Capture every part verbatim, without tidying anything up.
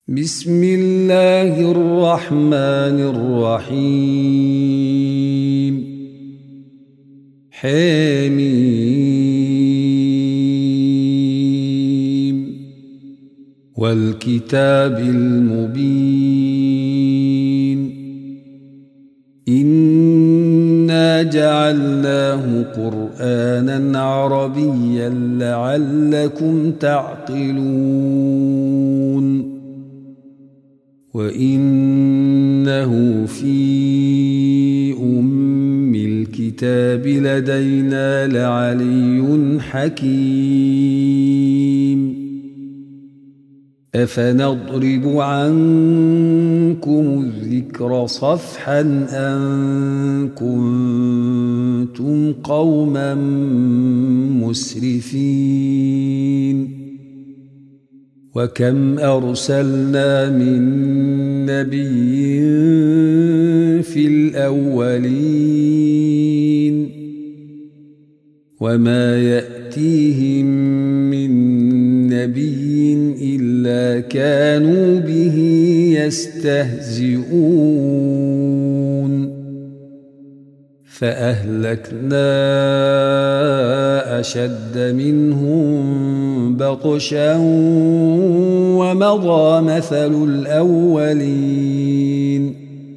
بسم الله الرحمن الرحيم حميم والكتاب المبين إنا جعلناه قرآنا عربيا لعلكم تعقلون وإنه في أم الكتاب لدينا لعلي حكيم أفنضرب عنكم الذكر صفحا أن كنتم قوما مسرفين وكم أرسلنا من نبي في الأولين وما يأتيهم من نبي إلا كانوا به يستهزئون فأهلكنا أشد منهم بطشا ومضى مثل الأولين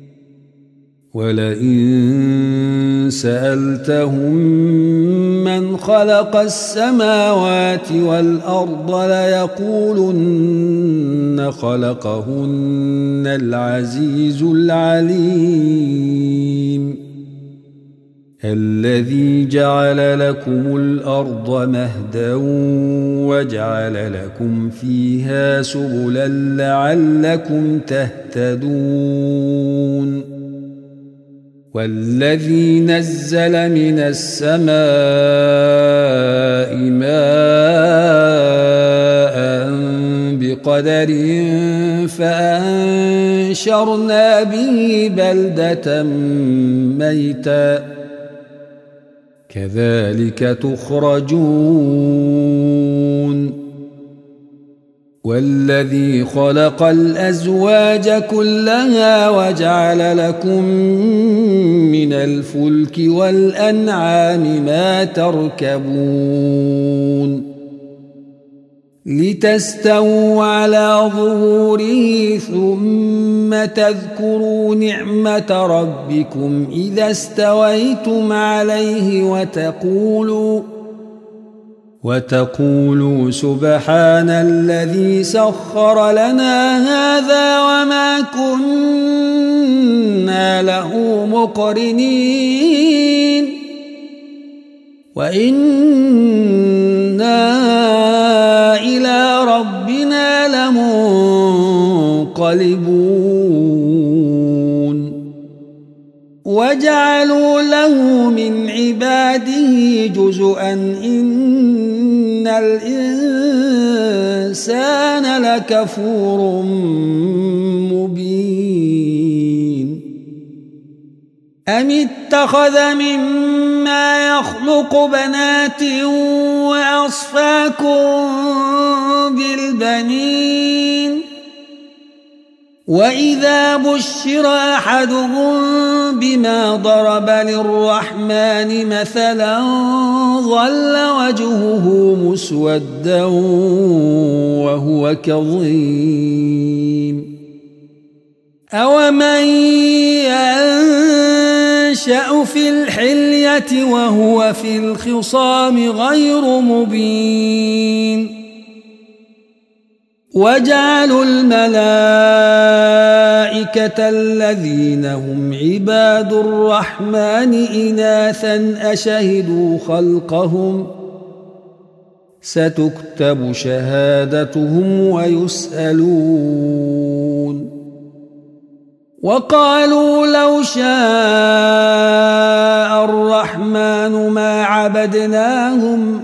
ولئن سألتهم من خلق السماوات والأرض ليقولن خلقهن العزيز العليم الذي جعل لكم الأرض مهدا وجعل لكم فيها سبلا لعلكم تهتدون والذي نزل من السماء ماء بقدر فأنشرنا به بلدة ميتا كذلك تخرجون والذي خلق الأزواج كلها وجعل لكم من الفلك والأنعام ما تركبون لتستووا على ظهوره ثم تذكروا نعمة ربكم إذا استويتم عليه وتقولوا وتقولوا سبحان الذي سخر لنا هذا وما كنا له مقرنين وإنا إلى ربنا لمنقلبون وجعلوا له من عباده جزءا إن الإنسان لكفور مبين أم اتخذ مما يخلق بنات وأصفاكم بالبنين وإذا بشر أحدهم بما ضرب للرحمن مثلا ظل وجهه مسودا وهو كظيم أومن ينشأ في الحلية وهو في الخصام غير مبين وجعلوا الملائكة الذين هم عباد الرحمن إناثا أشهدوا خلقهم ستكتب شهادتهم ويسألون وقالوا لو شاء الرحمن ما عبدناهم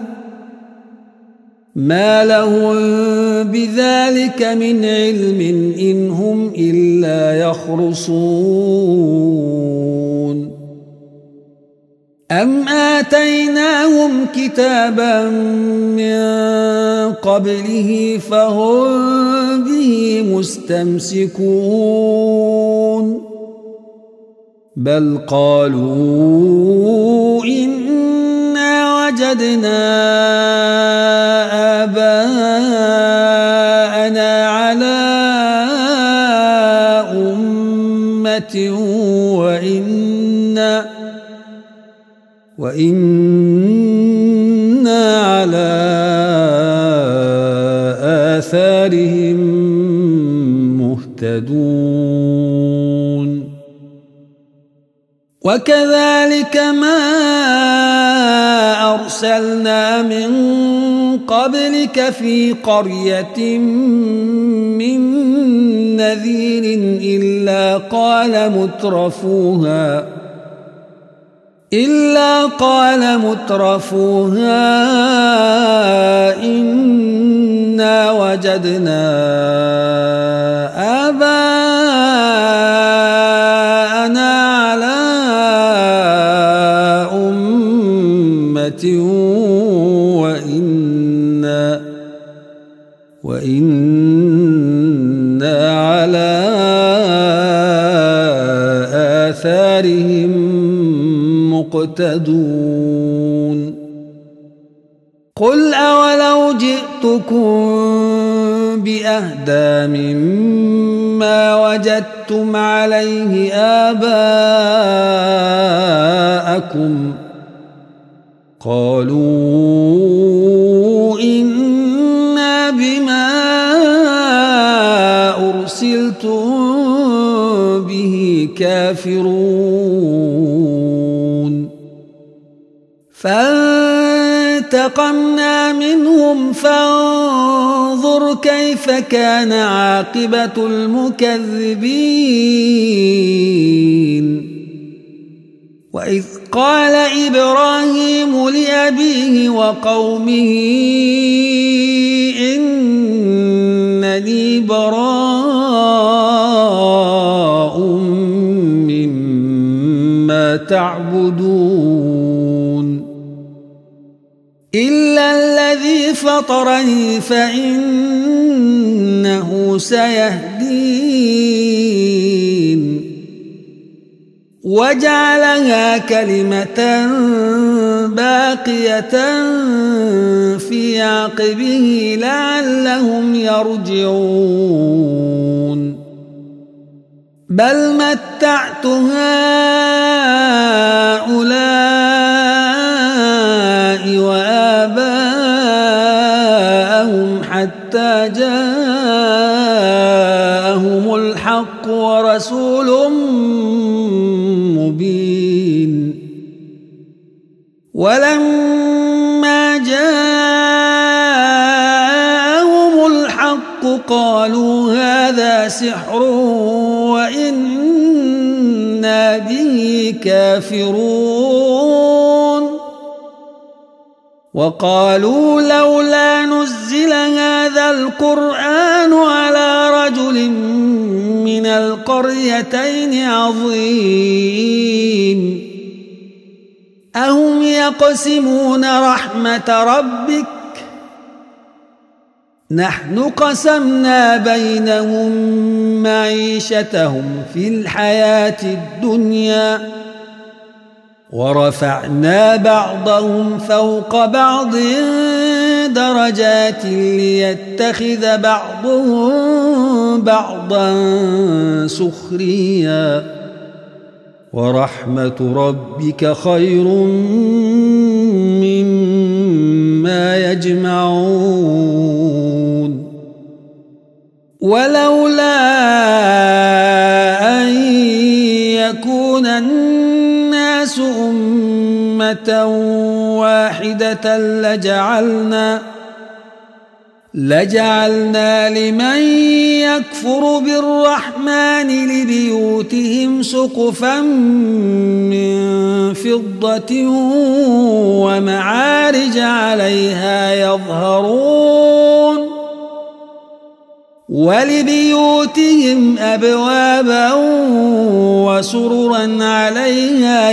ما لهم بذلك من علم إن هم إلا يخرصون أم آتيناهم كتابا من قبله فهم به مستمسكون بل قالوا إنا وجدنا آباءنا على أمة وإنا وإنا على آثارهم مهتدون وكذلك ما أرسلنا من قبلك في قرية من نذير إلا قال مترفوها إلا قال مترفوها إنا وجدنا آباءنا على أمة وإنا وإنا على آثارهم مقتدون قل أولو جئتكم بأهدى مما وجدتم عليه آباءكم قالوا إنا بما أرسلتم به كافرون فانتقمنا منهم فانظر كيف كان عاقبة المكذبين وإذ قال إبراهيم لأبيه وقومه إنني براء مما تعبدون إلا الذي فطرني فإنه سيهدين وجعلها كلمة باقية في عقبه لعلهم يرجعون بل متعت هؤلاء وآباءهم حتى جاءهم الحق ورسول مبين ولما جاءهم الحق قالوا هذا سحر وإنا به كافرون وقالوا لولا نزل هذا القرآن على رجل من القريتين عظيم أهم يقسمون رحمة ربك نحن قسمنا بينهم معيشتهم في الحياة الدنيا ورفعنا بعضهم فوق بعض درجات ليتخذ بعضهم بعضا سخريا ورحمة ربك خير مما يجمعون ولولا أن يكون الناس أمة واحدة لجعلنا لجعلنا لمن يكفر بالرحمن لبيوتهم سقفا من فضة ومعارج عليها يظهرون ولبيوتهم أبوابا وسررا عليها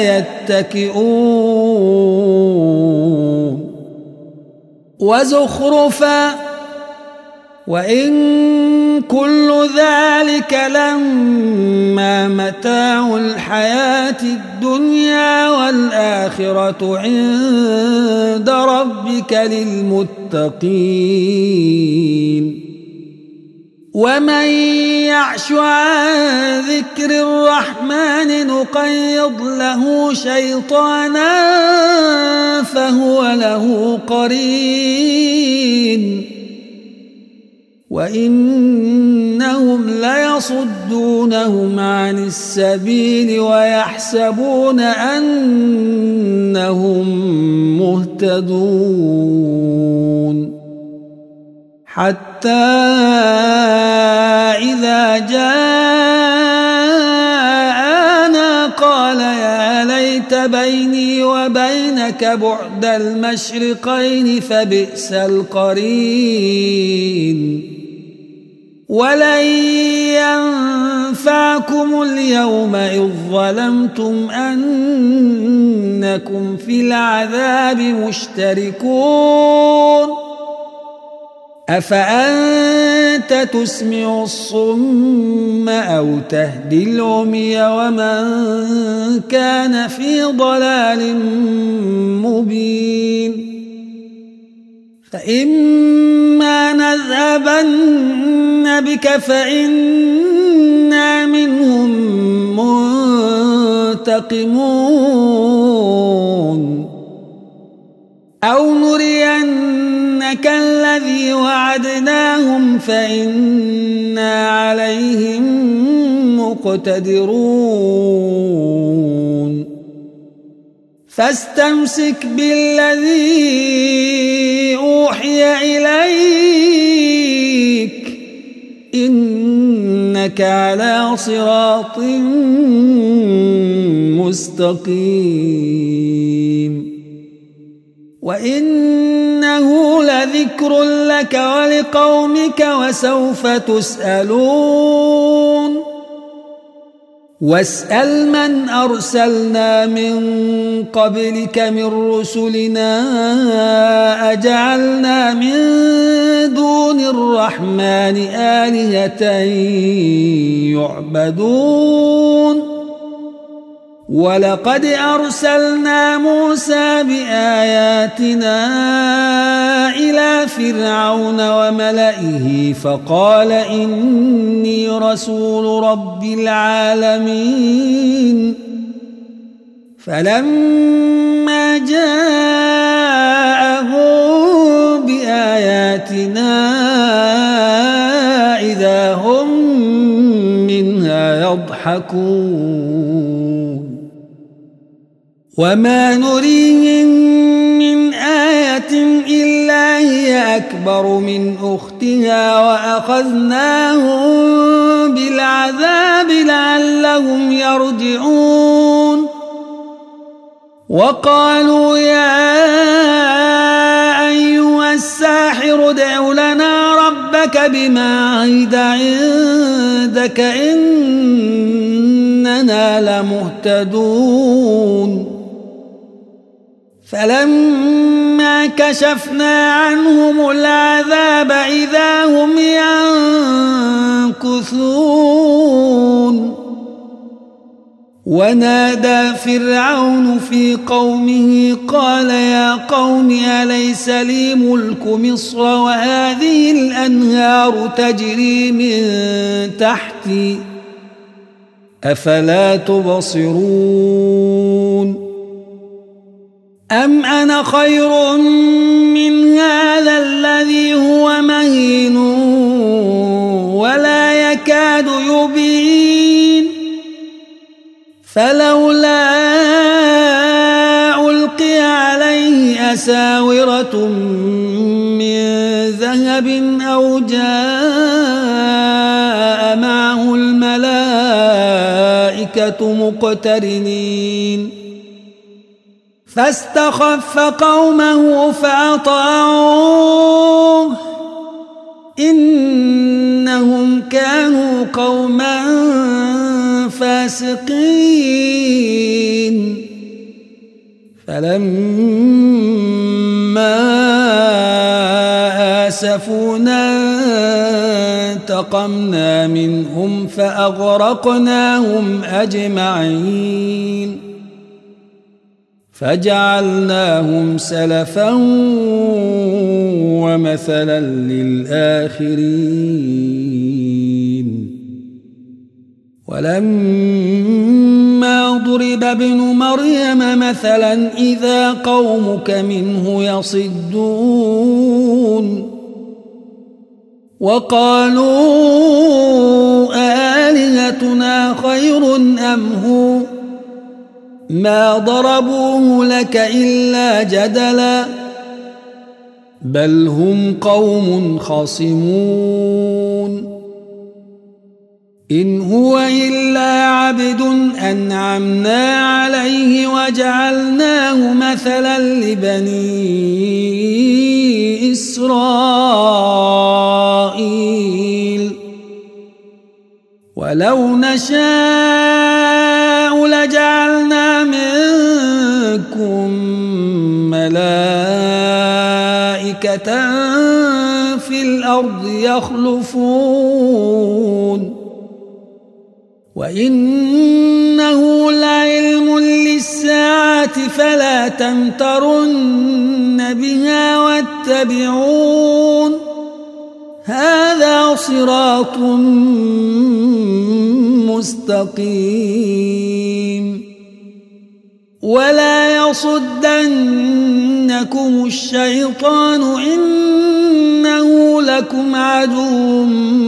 يتكئون وزخرفا وإن كل ذلك لما متاع الحياة الدنيا والآخرة عند ربك للمتقين ومن يعش عن ذكر الرحمن نقيض له شيطانا فهو له قرين وإنهم ليصدونهم عن السبيل ويحسبون أنهم مهتدون حتى إذا جاءنا قال يا ليت بيني وبينك بعد المشرقين فبئس القرين ولن ينفعكم اليوم إذ ظلمتم أنكم في العذاب مشتركون أفأنت تسمع الصم أو تهدي العمي ومن كان في ضلال مبين فإما نذهبن بك فإنا منهم منتقمون أو نرينك الذي وعدناهم فإنا عليهم مقتدرون فاستمسك بالذي أوحي إليك إنك على صراط مستقيم وإنه لذكر لك ولقومك وسوف تسألون واسأل من أرسلنا من قبلك من رسلنا أجعلنا من دون الرحمن آلهة يعبدون ولقد أرسلنا موسى بآياتنا إلى فرعون وملئه فقال إني رسول رب العالمين فلما جاءهم بآياتنا إذا هم منها يضحكون وما نريهم من آية إلا هي أكبر من أختها وأخذناهم بالعذاب لعلهم يرجعون وقالوا يا أيها الساحر ادع لنا ربك بما عهد عندك إننا لمهتدون فلما كشفنا عنهم العذاب إذا هم ينكثون ونادى فرعون في قومه قال يا قوم أليس لي ملك مصر وهذه الأنهار تجري من تحتي أفلا تبصرون أم أنا خير من هذا الذي هو مهين ولا يكاد يبين فلولا ألقي عليه أساورة من ذهب أو جاء معه الملائكة مقترنين فاستخف قومه فأطاعوه إنهم كانوا قوما فاسقين فلما آسفونا انتقمنا منهم فأغرقناهم أجمعين فجعلناهم سلفا ومثلا للآخرين ولما ضرب ابن مريم مثلا إذا قومك منه يصدون وقالوا آلهتنا خير أم هو ما ضربوه لك إلا جدلا بل هم قوم خصمون إن هو إلا عبد أنعمنا عليه وجعلناه مثلا لبني إسرائيل ولو نشاء لجعلنا منكم ملائكة في الأرض يخلفون وإنه لعلم للساعة فلا تمترن بها واتبعون هذا صراط مستقيم ولا يصدنكم الشيطان إنه لكم عدو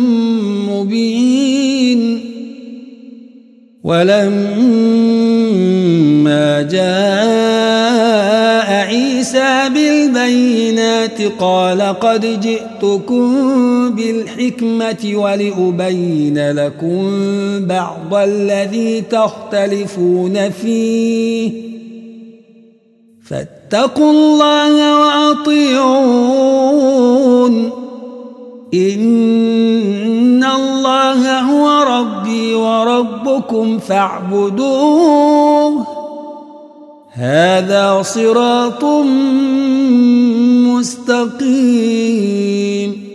مبين ولما جاء عيسى بالبينات قال قد جئتكم بالحكمة ولأبين لكم بعض الذي تختلفون فيه فاتقوا الله وأطيعون إن الله هو ربي وربكم فاعبدوه هذا صراط مستقيم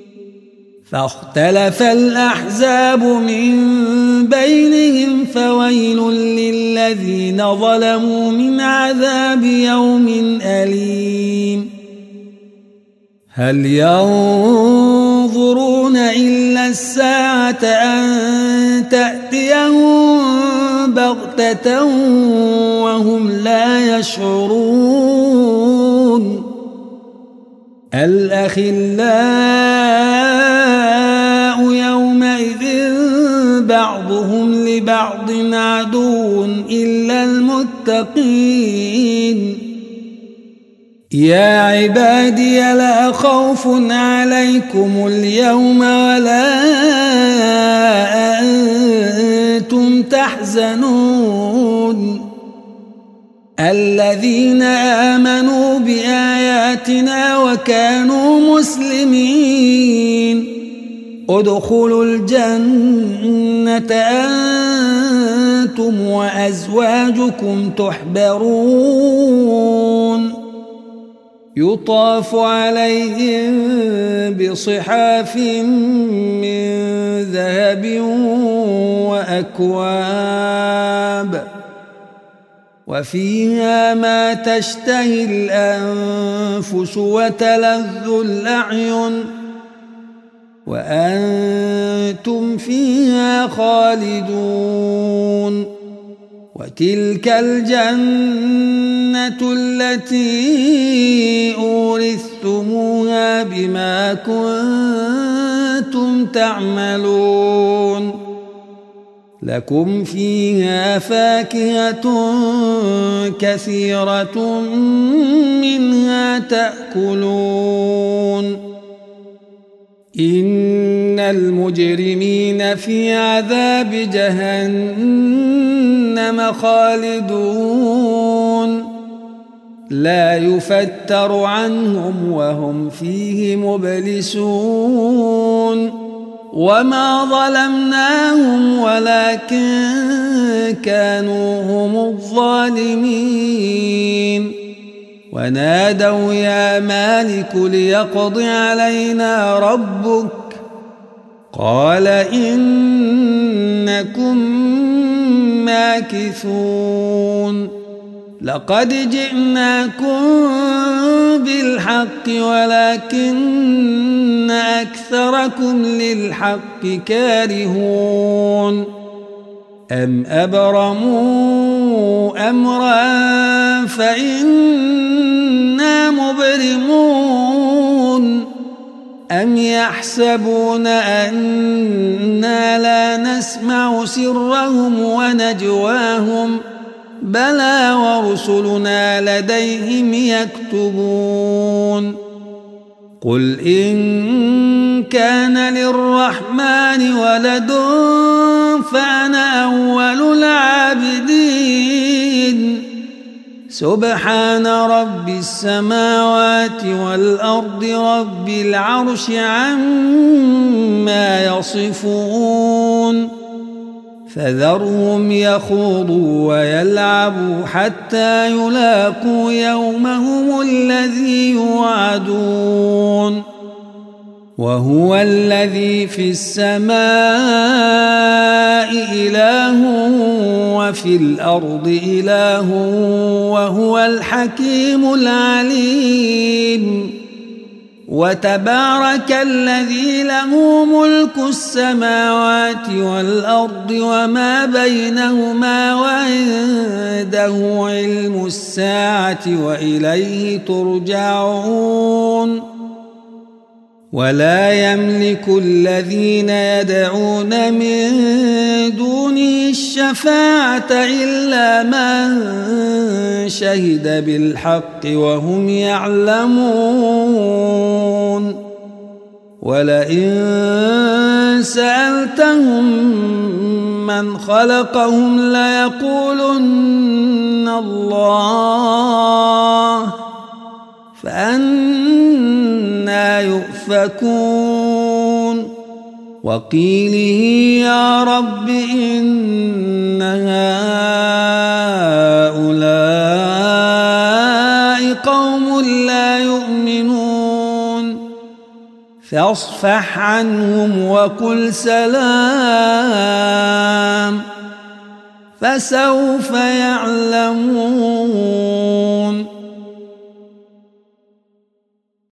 فاختلف الأحزاب من بينهم فويل للذين ظلموا من عذاب يوم أليم هل ينظرون إلا الساعة أن تأتيهم بغتة وهم لا يشعرون الأخلاء يومئذ بعضهم لبعض عدو إلا المتقين يا عبادي لا خوف عليكم اليوم ولا أنتم تحزنون الذين آمنوا بآياتنا وكانوا مسلمين ادخلوا الجنة أنتم وأزواجكم تحبرون يطاف عليهم بصحاف من ذهب وأكواب وفيها ما تشتهي الأنفس وتلذ الأعين وأنتم فيها خالدون وتلك الجنة التي أورثتموها بما كنتم تعملون لكم فيها فاكهة كثيرة منها تأكلون إن المجرمين في عذاب جهنم خالدون لا يفتر عنهم وهم فيه مبلسون وما ظلمناهم ولكن كانوا هم الظالمين ونادوا يا مالك ليقض علينا ربك قال إنكم ماكثون لقد جئناكم بالحق ولكن أكثركم للحق كارهون أم أبرموا أمرا فإنا مبرمون أم يحسبون أنا لا نسمع سرهم ونجواهم بلى ورسلنا لديهم يكتبون قل إن كان للرحمن ولد فأنا أول العابدين سبحان رب السماوات والأرض رب العرش عما يصفون فذرهم يخوضوا ويلعبوا حتى يلاقوا يومهم الذي يوعدون وهو الذي في السماء إله وفي الأرض إله وهو الحكيم العليم وتبارك الذي له ملك السماوات والأرض وما بينهما وعنده علم الساعة وإليه ترجعون ولا يملك الذين يدعون من دونه الشفاعة إلا من شهد بالحق وهم يعلمون ولئن سألتهم من خلقهم ليقولن الله فأنى يؤفكون وقيله يا رب إن هؤلاء قوم لا يؤمنون فاصفح عنهم وقل سلام فسوف يعلمون.